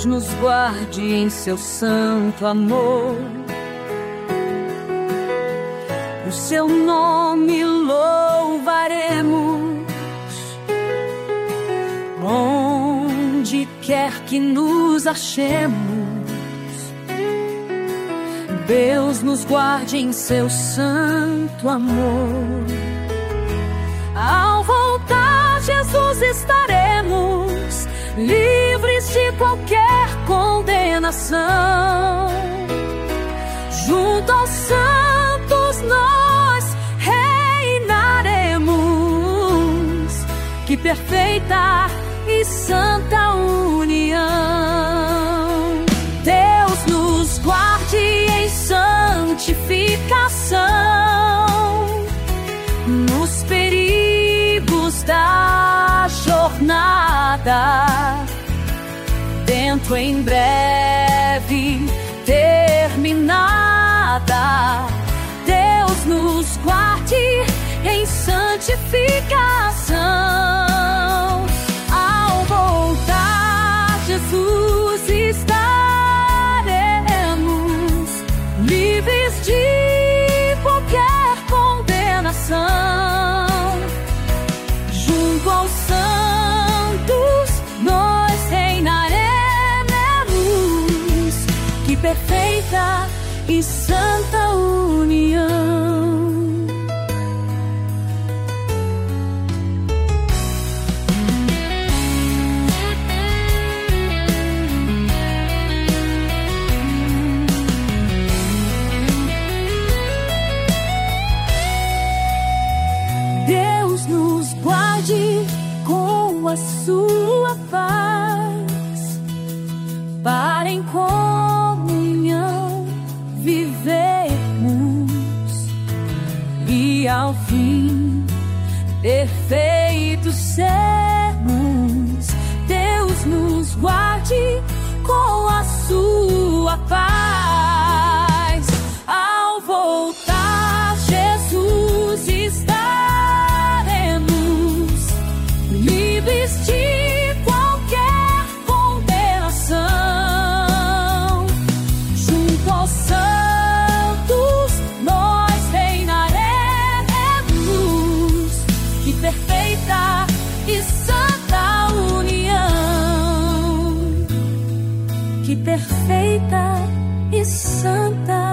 nos guarde em seu santo amor. O seu nome louvaremos, onde quer que nos achemos. Deus nos guarde em seu santo amor. Ao voltar, Jesus, estaremos livres de qualquer condenação. Junto aos santos nós reinaremos. Que perfeita e santa união. Deus nos guarde em santificação, nos perigos da jornada, dentro em breve terminada. Deus nos guarde em santificação. Ao voltar, Jesus, estaremos livres de qualquer condenação. Junto aos santos nós reinaremos. Que perfeita e santa união. Deus nos guarde com a sua paz, para em comunhão vivermos e ao fim perfeitos sermos. Deus nos guarde com a sua paz. Ao voltar, Jesus, estaremos livres de qualquer condenação. Junto aos santos nós reinaremos. Que perfeita e santa união. Que perfeita e santa